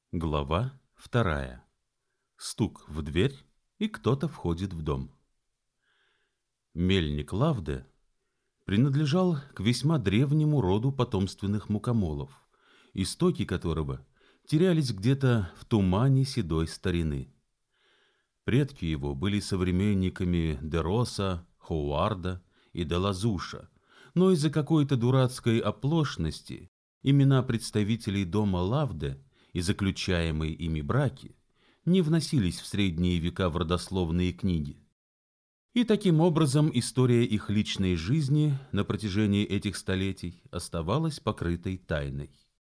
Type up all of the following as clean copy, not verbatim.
Глава 2. Стук в дверь, и кто-то входит в дом. Мельник Лавде принадлежал к весьма древнему роду потомственных мукомолов, истоки которого терялись где-то в тумане седой старины. Предки его были современниками де Роса, Ховарда и де Лазуша, но из-за какой-то дурацкой оплошности имена представителей дома Лавде и заключаемые ими браки не вносились в средние века в родословные книги. И таким образом история их личной жизни на протяжении этих столетий оставалась покрытой тайной.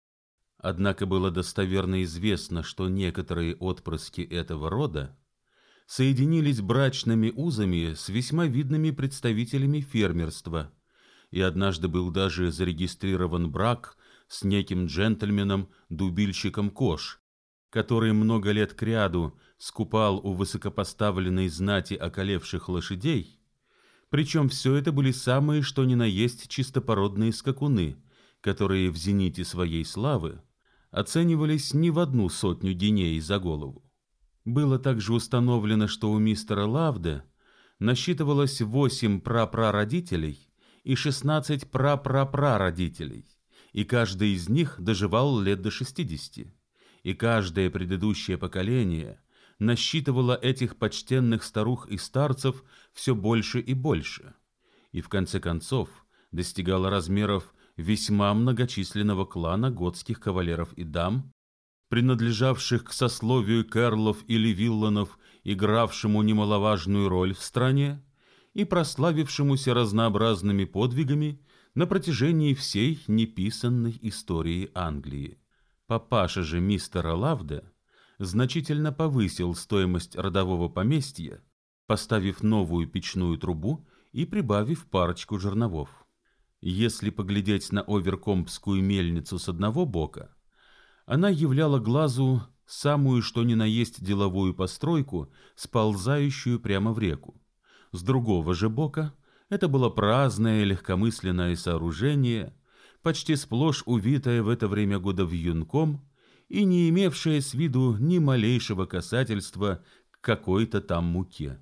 Однако было достоверно известно, что некоторые отпрыски этого рода соединились брачными узами с весьма видными представителями фермерства, и однажды был даже зарегистрирован брак с неким джентльменом-дубильщиком кож, который много лет кряду скупал у высокопоставленной знати околевших лошадей, причем все это были самые что ни на есть чистопородные скакуны, которые в зените своей славы оценивались не в 100 гиней за голову. Было также установлено, что у мистера Лавде насчитывалось 8 прапрародителей и 16 прапрапрародителей, и каждый из них доживал лет до 60, и каждое предыдущее поколение насчитывало этих почтенных старух и старцев все больше и больше, и в конце концов достигало размеров весьма многочисленного клана готских кавалеров и дам, принадлежавших к сословию Кэрлов или Вилланов, игравшему немаловажную роль в стране и прославившемуся разнообразными подвигами на протяжении всей неписанной истории Англии. Папаша же мистера Лавде значительно повысил стоимость родового поместья, поставив новую печную трубу и прибавив парочку жерновов. Если поглядеть на Оверкомпскую мельницу с одного бока, она являла глазу самую что ни на есть деловую постройку, сползающую прямо в реку. С другого же бока это было праздное легкомысленное сооружение, почти сплошь увитое в это время года вьюнком и не имевшее с виду ни малейшего касательства к какой-то там муке.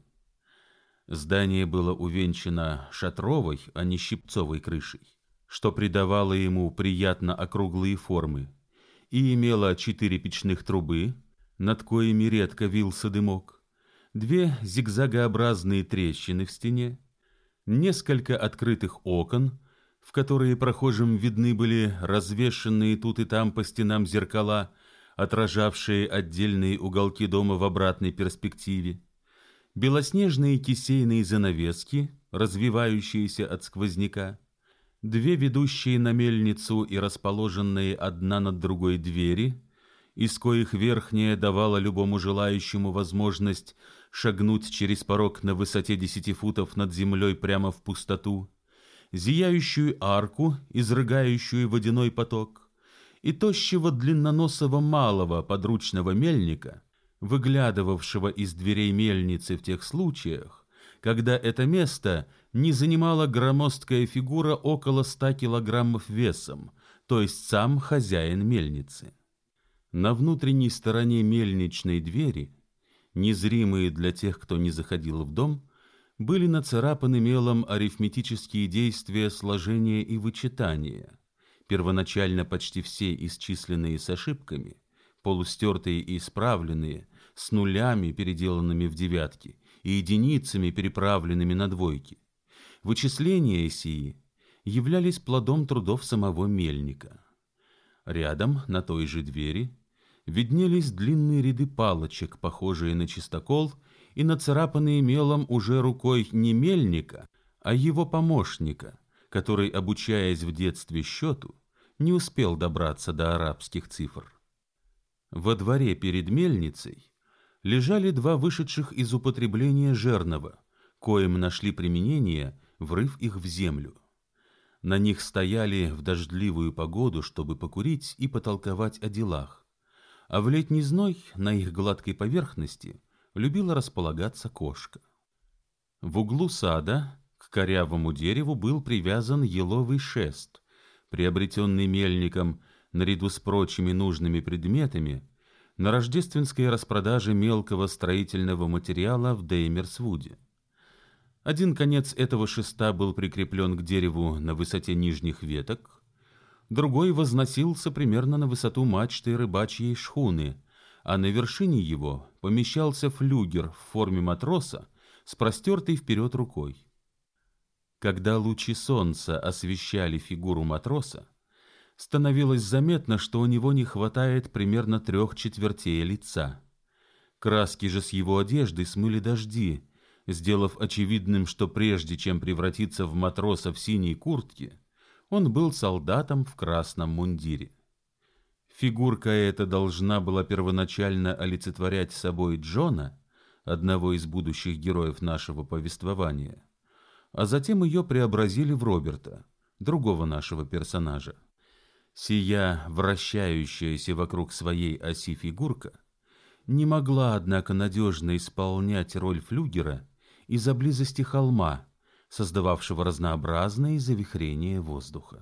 Здание было увенчано шатровой, а не щипцовой крышей, что придавало ему приятно округлые формы, и имело 4 печных трубы, над коими редко вился дымок, 2 зигзагообразные трещины в стене, несколько открытых окон, в которые прохожим видны были развешанные тут и там по стенам зеркала, отражавшие отдельные уголки дома в обратной перспективе, белоснежные кисейные занавески, развивающиеся от сквозняка, 2 ведущие на мельницу и расположенные одна над другой двери, из коих верхняя давала любому желающему возможность шагнуть через порог на высоте 10 футов над землей прямо в пустоту, зияющую арку, изрыгающую водяной поток, и тощего длинноносого малого подручного мельника, выглядывавшего из дверей мельницы в тех случаях, когда это место не занимала громоздкая фигура около 100 килограммов весом, то есть сам хозяин мельницы. На внутренней стороне мельничной двери, незримые для тех, кто не заходил в дом, были нацарапаны мелом арифметические действия сложения и вычитания, первоначально почти все исчисленные с ошибками, полустертые и исправленные, с нулями, переделанными в девятки, и единицами, переправленными на двойки. Вычисления сии являлись плодом трудов самого мельника. Рядом, на той же двери, виднелись длинные ряды палочек, похожие на чистокол, и нацарапанные мелом уже рукой не мельника, а его помощника, который, обучаясь в детстве счету, не успел добраться до арабских цифр. Во дворе перед мельницей лежали 2 вышедших из употребления жернова, коим нашли применение, врыв их в землю. На них стояли в дождливую погоду, чтобы покурить и потолковать о делах, а в летний зной на их гладкой поверхности любила располагаться кошка. В углу сада к корявому дереву был привязан еловый шест, приобретенный мельником наряду с прочими нужными предметами на рождественской распродаже мелкого строительного материала в Деймерсвуде. Один конец этого шеста был прикреплен к дереву на высоте нижних веток, другой возносился примерно на высоту мачты рыбачьей шхуны, а на вершине его помещался флюгер в форме матроса с простертой вперед рукой. Когда лучи солнца освещали фигуру матроса, становилось заметно, что у него не хватает примерно 3/4 лица. Краски же с его одежды смыли дожди, сделав очевидным, что прежде чем превратиться в матроса в синей куртке, он был солдатом в красном мундире. Фигурка эта должна была первоначально олицетворять собой Джона, одного из будущих героев нашего повествования, а затем ее преобразили в Роберта, другого нашего персонажа. Сия вращающаяся вокруг своей оси фигурка не могла, однако, надежно исполнять роль флюгера из-за близости холма, создававшего разнообразные завихрения воздуха.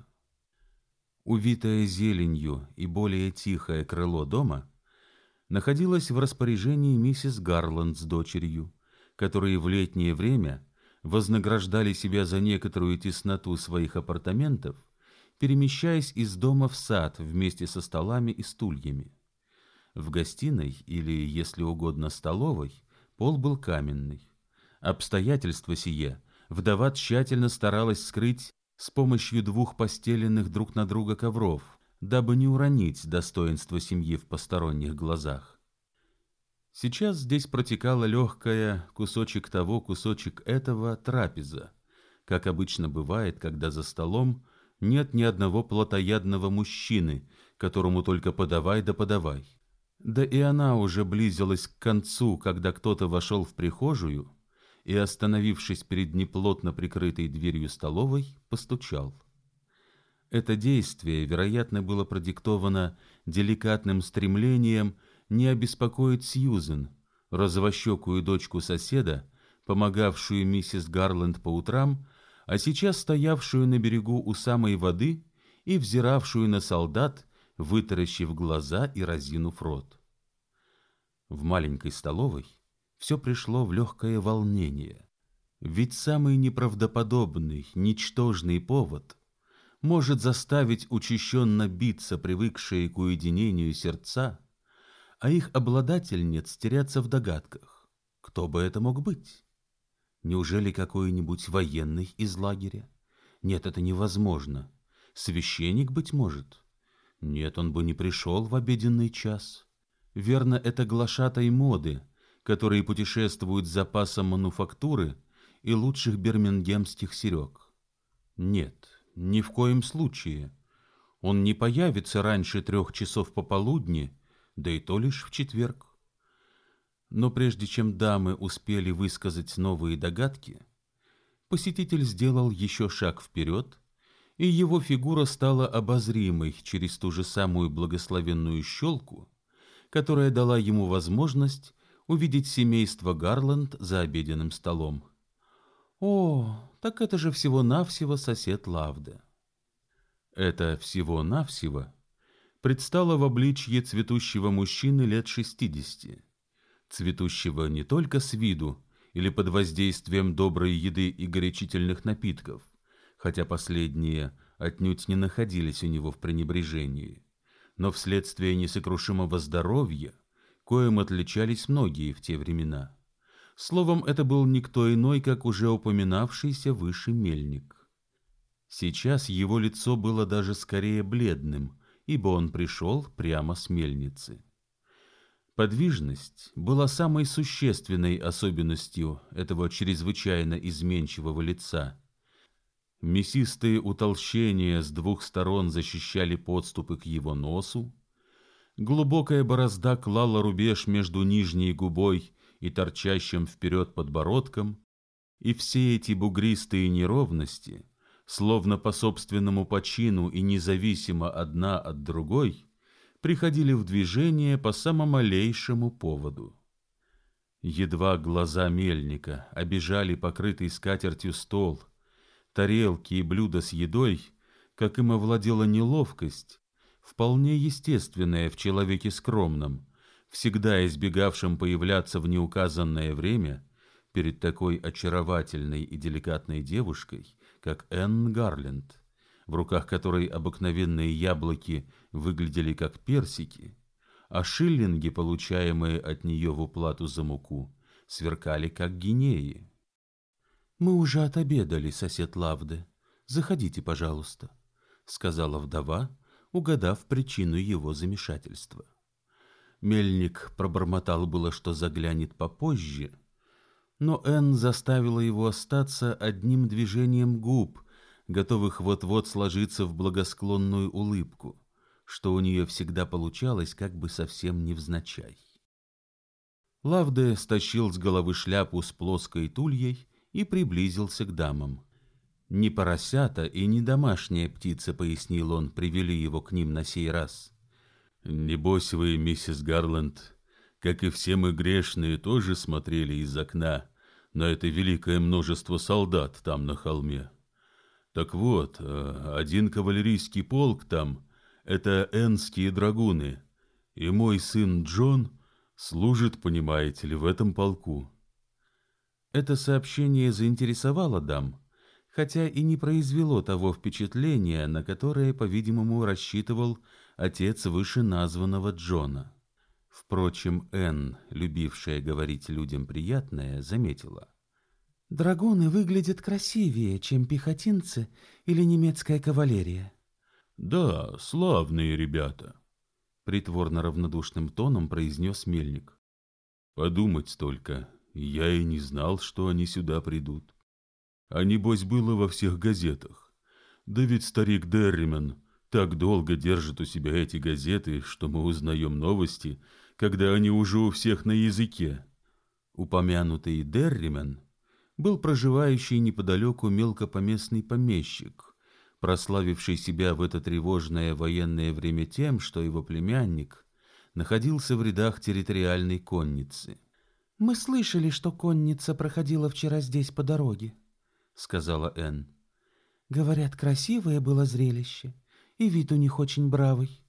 Увитое зеленью и более тихое крыло дома находилось в распоряжении миссис Гарланд с дочерью, которые в летнее время вознаграждали себя за некоторую тесноту своих апартаментов, перемещаясь из дома в сад вместе со столами и стульями. В гостиной, или, если угодно, столовой, пол был каменный. Обстоятельство сие вдова тщательно старалась скрыть с помощью 2 постеленных друг на друга ковров, дабы не уронить достоинство семьи в посторонних глазах. Сейчас здесь протекала легкая кусочек того, кусочек этого трапеза, как обычно бывает, когда за столом нет ни одного плотоядного мужчины, которому только подавай да подавай. Да и она уже близилась к концу, когда кто-то вошел в прихожую и, остановившись перед неплотно прикрытой дверью столовой, постучал. Это действие, вероятно, было продиктовано деликатным стремлением не обеспокоить Сьюзен, розовощекую дочку соседа, помогавшую миссис Гарланд по утрам, а сейчас стоявшую на берегу у самой воды и взиравшую на солдат, вытаращив глаза и разинув рот. В маленькой столовой все пришло в легкое волнение, ведь самый неправдоподобный, ничтожный повод может заставить учащенно биться привыкшие к уединению сердца, а их обладательниц теряться в догадках. Кто бы это мог быть? Неужели какой-нибудь военный из лагеря? Нет, это невозможно. Священник, быть может? Нет, он бы не пришел в обеденный час. Верно, это глашатай моды, которые путешествуют с запасом мануфактуры и лучших бирмингемских серег. Нет, ни в коем случае. Он не появится раньше 3 часов пополудни, да и то лишь в четверг. Но прежде чем дамы успели высказать новые догадки, посетитель сделал еще шаг вперед, и его фигура стала обозримой через ту же самую благословенную щелку, которая дала ему возможность увидеть семейство Гарланд за обеденным столом. О, так это же всего-навсего сосед Лавде. Это всего-навсего предстало в обличье цветущего мужчины лет 60, цветущего не только с виду или под воздействием доброй еды и горячительных напитков, хотя последние отнюдь не находились у него в пренебрежении, но вследствие несокрушимого здоровья, коим отличались многие в те времена. Словом, это был никто иной, как уже упоминавшийся выше мельник. Сейчас его лицо было даже скорее бледным, ибо он пришел прямо с мельницы. Подвижность была самой существенной особенностью этого чрезвычайно изменчивого лица. Мясистые утолщения с 2 сторон защищали подступы к его носу, глубокая борозда клала рубеж между нижней губой и торчащим вперед подбородком, и все эти бугристые неровности, словно по собственному почину и независимо одна от другой, приходили в движение по самому малейшему поводу. Едва глаза мельника обежали покрытый скатертью стол, тарелки и блюда с едой, как им овладела неловкость, вполне естественная в человеке скромном, всегда избегавшим появляться в неуказанное время перед такой очаровательной и деликатной девушкой, как Энн Гарленд, в руках которой обыкновенные яблоки выглядели как персики, а шиллинги, получаемые от нее в уплату за муку, сверкали как гинеи. «Мы уже отобедали, сосед Лавде. Заходите, пожалуйста», — сказала вдова, угадав причину его замешательства. Мельник пробормотал было, что заглянет попозже, но Энн заставила его остаться одним движением губ, готовых вот-вот сложиться в благосклонную улыбку, что у нее всегда получалось как бы совсем невзначай. Лавде стащил с головы шляпу с плоской тульей и приблизился к дамам. «Не поросята и не домашняя птица», — пояснил он, — привели его к ним на сей раз. «Небось вы, миссис Гарленд, как и все мы грешные, тоже смотрели из окна на это великое множество солдат там на холме. Так вот, один кавалерийский полк там — это эннские драгуны, и мой сын Джон служит, понимаете ли, в этом полку». Это сообщение заинтересовало дам, хотя и не произвело того впечатления, на которое, по-видимому, рассчитывал отец вышеназванного Джона. Впрочем, Энн, любившая говорить людям приятное, заметила: «Драгуны выглядят красивее, чем пехотинцы или немецкая кавалерия». «Да, славные ребята», — притворно равнодушным тоном произнес Мельник. «Подумать только, я и не знал, что они сюда придут. А небось было во всех газетах. Да ведь старик Дерримен так долго держит у себя эти газеты, что мы узнаем новости, когда они уже у всех на языке». Упомянутый Дерримен был проживающий неподалеку мелкопоместный помещик, прославивший себя в это тревожное военное время тем, что его племянник находился в рядах территориальной конницы. «Мы слышали, что конница проходила вчера здесь по дороге», — сказала Энн. «Говорят, красивое было зрелище, и вид у них очень бравый».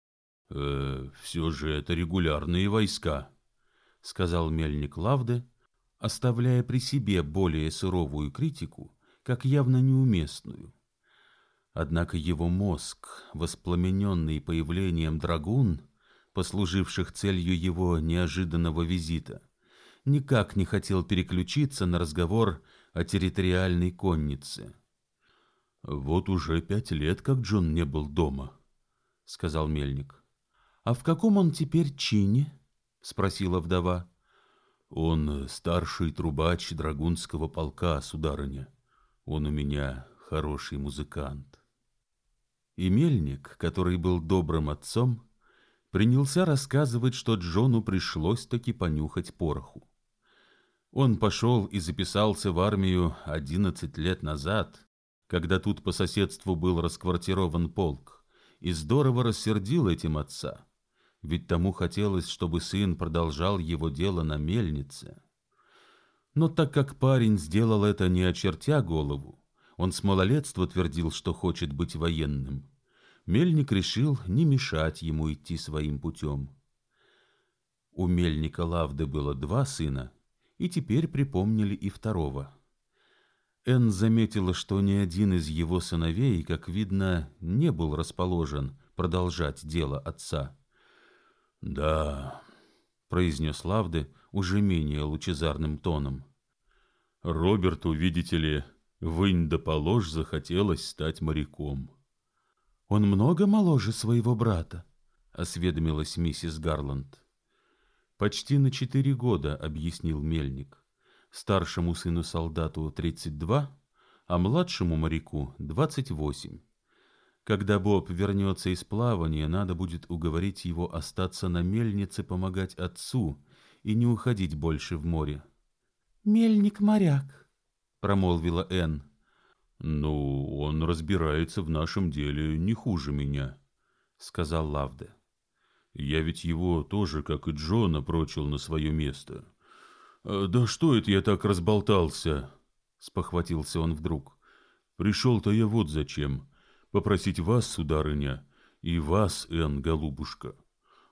Все же это регулярные войска», — сказал мельник Лавде, оставляя при себе более суровую критику, как явно неуместную. Однако его мозг, воспламененный появлением драгун, послуживших целью его неожиданного визита, никак не хотел переключиться на разговор о территориальной коннице. «Вот уже 5 лет, как Джон не был дома», — сказал мельник. «А в каком он теперь чине?» — спросила вдова. «Он старший трубач драгунского полка, сударыня. Он у меня хороший музыкант». И мельник, который был добрым отцом, принялся рассказывать, что Джону пришлось-таки понюхать пороху. Он пошел и записался в армию 11 лет назад, когда тут по соседству был расквартирован полк, и здорово рассердил этим отца, ведь тому хотелось, чтобы сын продолжал его дело на мельнице. Но так как парень сделал это не очертя голову, он с малолетства твердил, что хочет быть военным, мельник решил не мешать ему идти своим путем. У мельника Лавде было 2 сына, и теперь припомнили и второго. Энн заметила, что ни один из его сыновей, как видно, не был расположен продолжать дело отца. «Да», — произнес Лавде уже менее лучезарным тоном. «Роберту, видите ли, вынь да положь захотелось стать моряком». «Он много моложе своего брата?» — осведомилась миссис Гарланд. «Почти на 4 года», — объяснил мельник. «Старшему сыну-солдату 32, а младшему моряку 28. Когда Боб вернется из плавания, надо будет уговорить его остаться на мельнице помогать отцу и не уходить больше в море». «Мельник-моряк», — промолвила Энн. «Ну, он разбирается в нашем деле не хуже меня», — сказал Лавде. «Я ведь его тоже, как и Джона, прочил на свое место». «Да что это я так разболтался?» — спохватился он вдруг. «Пришел-то я вот зачем. Попросить вас, сударыня, и вас, Энн, голубушка.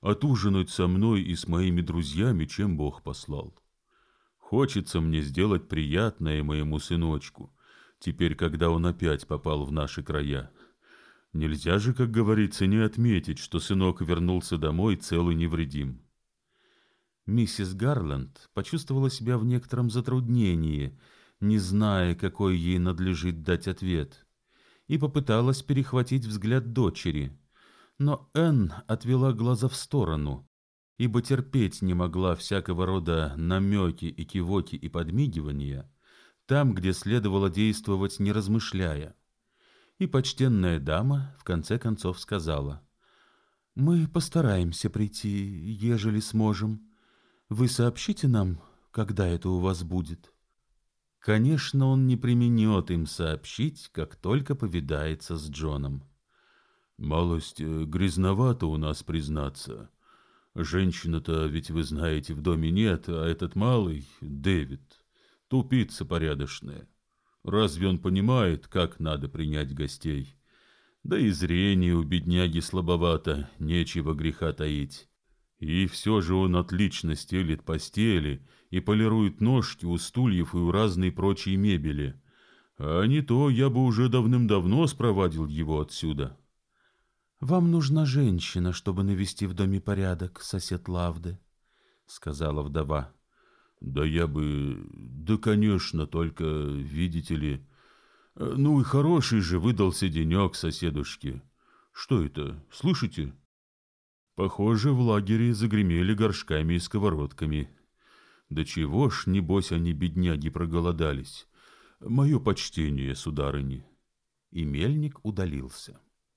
отужинать со мной и с моими друзьями, чем Бог послал. Хочется мне сделать приятное моему сыночку, теперь, когда он опять попал в наши края. Нельзя же, как говорится, не отметить, что сынок вернулся домой цел и невредим». Миссис Гарланд почувствовала себя в некотором затруднении, не зная, какой ей надлежит дать ответ, и попыталась перехватить взгляд дочери, но Энн отвела глаза в сторону, ибо терпеть не могла всякого рода намеки и кивоки и подмигивания там, где следовало действовать, не размышляя. И почтенная дама в конце концов сказала: «Мы постараемся прийти, ежели сможем. Вы сообщите нам, когда это у вас будет». Конечно, он не преминет им сообщить, как только повидается с Джоном. «Малость грязновато у нас, признаться. Женщина-то, ведь вы знаете, в доме нет, а этот малый, Дэвид, тупица порядочная. Разве он понимает, как надо принять гостей? Да и зрение у бедняги слабовато, нечего греха таить. И все же он отлично стелит постели и полирует ножки у стульев и у разной прочей мебели. А не то я бы уже давным-давно спровадил его отсюда». «Вам нужна женщина, чтобы навести в доме порядок, сосед Лавде», — сказала вдова. «Да я бы... Да, конечно, только, видите ли... Ну и хороший же выдался денек, соседушки. Что это, слышите? Похоже, в лагере загремели горшками и сковородками. Да чего ж, небось, они, бедняги, проголодались. Мое почтение, сударыни». И мельник удалился.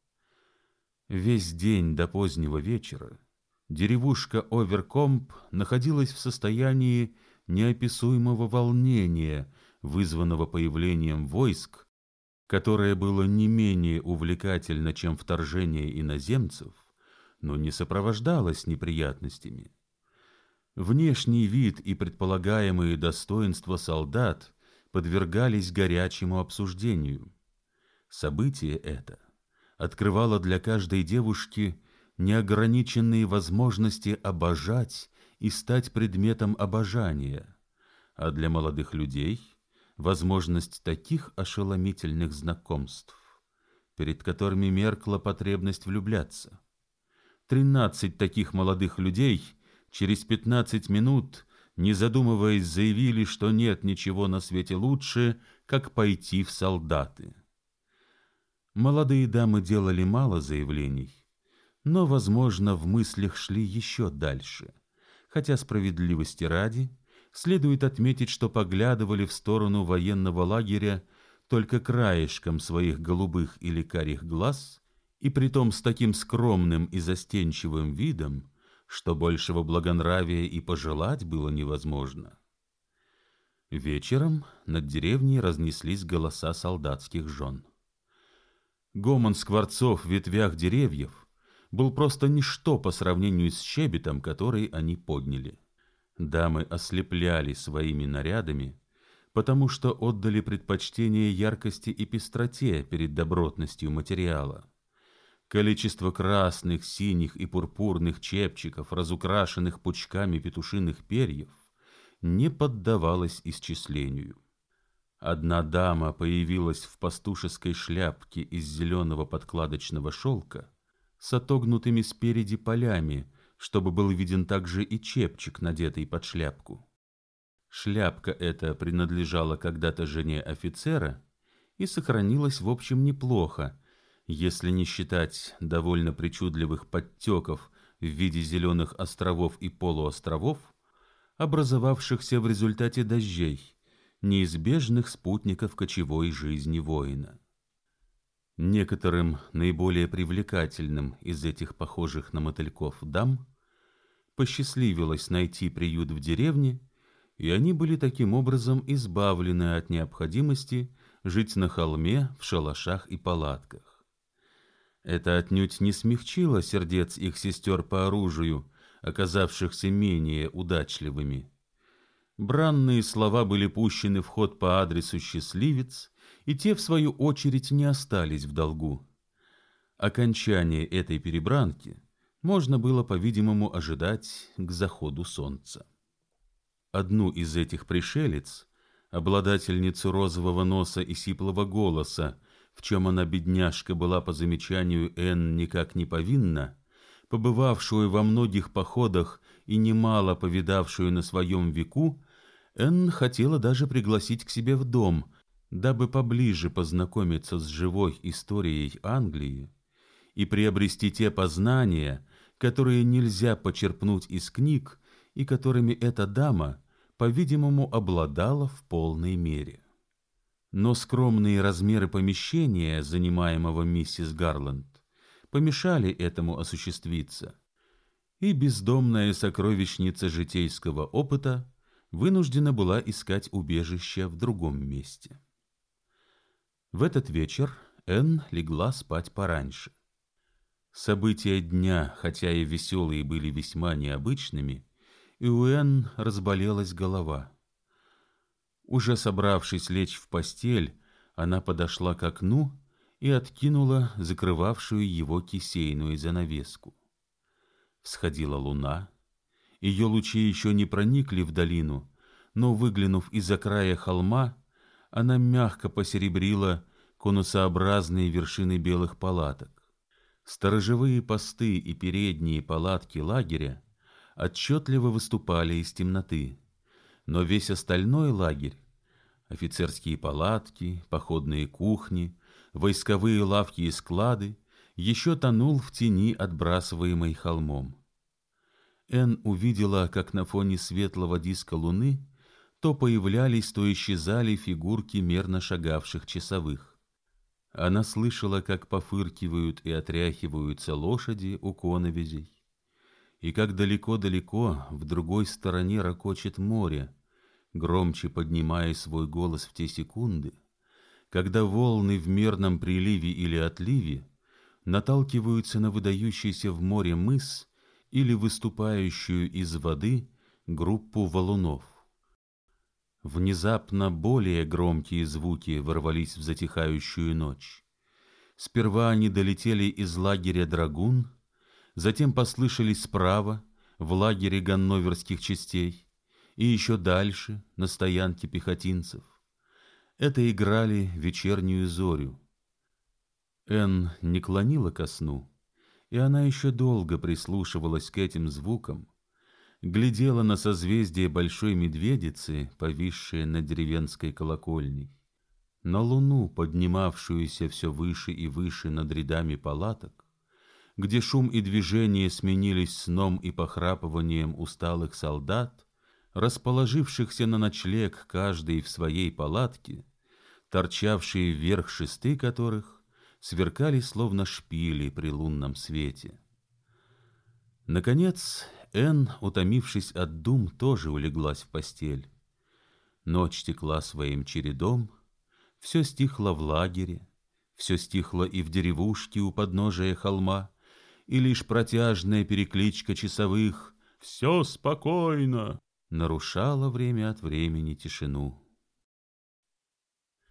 Весь день до позднего вечера деревушка Оверкомп находилась в состоянии неописуемого волнения, вызванного появлением войск, которое было не менее увлекательно, чем вторжение иноземцев, но не сопровождалось неприятностями. Внешний вид и предполагаемые достоинства солдат подвергались горячему обсуждению. Событие это открывало для каждой девушки неограниченные возможности обожать и стать предметом обожания, а для молодых людей возможность таких ошеломительных знакомств, перед которыми меркла потребность влюбляться. 13 таких молодых людей через 15 минут, не задумываясь, заявили, что нет ничего на свете лучше, как пойти в солдаты. Молодые дамы делали мало заявлений, но, возможно, в мыслях шли еще дальше, хотя справедливости ради следует отметить, что поглядывали в сторону военного лагеря только краешком своих голубых или карих глаз, и притом с таким скромным и застенчивым видом, что большего благонравия и пожелать было невозможно. Вечером над деревней разнеслись голоса солдатских жен. Гомон скворцов в ветвях деревьев был просто ничто по сравнению с щебетом, который они подняли. Дамы ослепляли своими нарядами, потому что отдали предпочтение яркости и пестроте перед добротностью материала. Количество красных, синих и пурпурных чепчиков, разукрашенных пучками петушиных перьев, не поддавалось исчислению. Одна дама появилась в пастушеской шляпке из зеленого подкладочного шелка с отогнутыми спереди полями, чтобы был виден также и чепчик, надетый под шляпку. Шляпка эта принадлежала когда-то жене офицера и сохранилась в общем неплохо, если не считать довольно причудливых подтеков в виде зеленых островов и полуостровов, образовавшихся в результате дождей, неизбежных спутников кочевой жизни воина. Некоторым наиболее привлекательным из этих похожих на мотыльков дам посчастливилось найти приют в деревне, и они были таким образом избавлены от необходимости жить на холме в шалашах и палатках. Это отнюдь не смягчило сердец их сестер по оружию, оказавшихся менее удачливыми. Бранные слова были пущены в ход по адресу счастливец, и те, в свою очередь, не остались в долгу. Окончание этой перебранки можно было, по-видимому, ожидать к заходу солнца. Одну из этих пришелиц, обладательницу розового носа и сиплого голоса, в чем она, бедняжка, была, по замечанию Энн, никак не повинна, побывавшую во многих походах и немало повидавшую на своем веку, Энн хотела даже пригласить к себе в дом, дабы поближе познакомиться с живой историей Англии и приобрести те познания, которые нельзя почерпнуть из книг и которыми эта дама, по-видимому, обладала в полной мере. Но скромные размеры помещения, занимаемого миссис Гарланд, помешали этому осуществиться, и бездомная сокровищница житейского опыта вынуждена была искать убежище в другом месте. В этот вечер Энн легла спать пораньше. События дня, хотя и веселые, были весьма необычными, и у Энн разболелась голова. Уже собравшись лечь в постель, она подошла к окну и откинула закрывавшую его кисейную занавеску. Всходила луна, ее лучи еще не проникли в долину, но, выглянув из-за края холма, она мягко посеребрила конусообразные вершины белых палаток. Сторожевые посты и передние палатки лагеря отчетливо выступали из темноты, но весь остальной лагерь — офицерские палатки, походные кухни, войсковые лавки и склады — еще тонул в тени, отбрасываемой холмом. Энн увидела, как на фоне светлого диска луны то появлялись, то исчезали фигурки мерно шагавших часовых. Она слышала, как пофыркивают и отряхиваются лошади у коновизей, и как далеко-далеко в другой стороне рокочет море, громче поднимая свой голос в те секунды, когда волны в мерном приливе или отливе наталкиваются на выдающийся в море мыс или выступающую из воды группу валунов. Внезапно более громкие звуки ворвались в затихающую ночь. Сперва они долетели из лагеря драгун, затем послышались справа, в лагере ганноверских частей, и еще дальше, на стоянке пехотинцев. Это играли вечернюю зорю. Энн не клонила ко сну, и она еще долго прислушивалась к этим звукам, глядела на созвездие Большой Медведицы, повисшее над деревенской колокольней, на луну, поднимавшуюся все выше и выше над рядами палаток, где шум и движение сменились сном и похрапыванием усталых солдат, расположившихся на ночлег каждый в своей палатке, торчавшие вверх шесты которых сверкали словно шпили при лунном свете. Наконец, Энн, утомившись от дум, тоже улеглась в постель. Ночь текла своим чередом, все стихло в лагере, все стихло и в деревушке у подножия холма, и лишь протяжная перекличка часовых «Все спокойно!» нарушала время от времени тишину.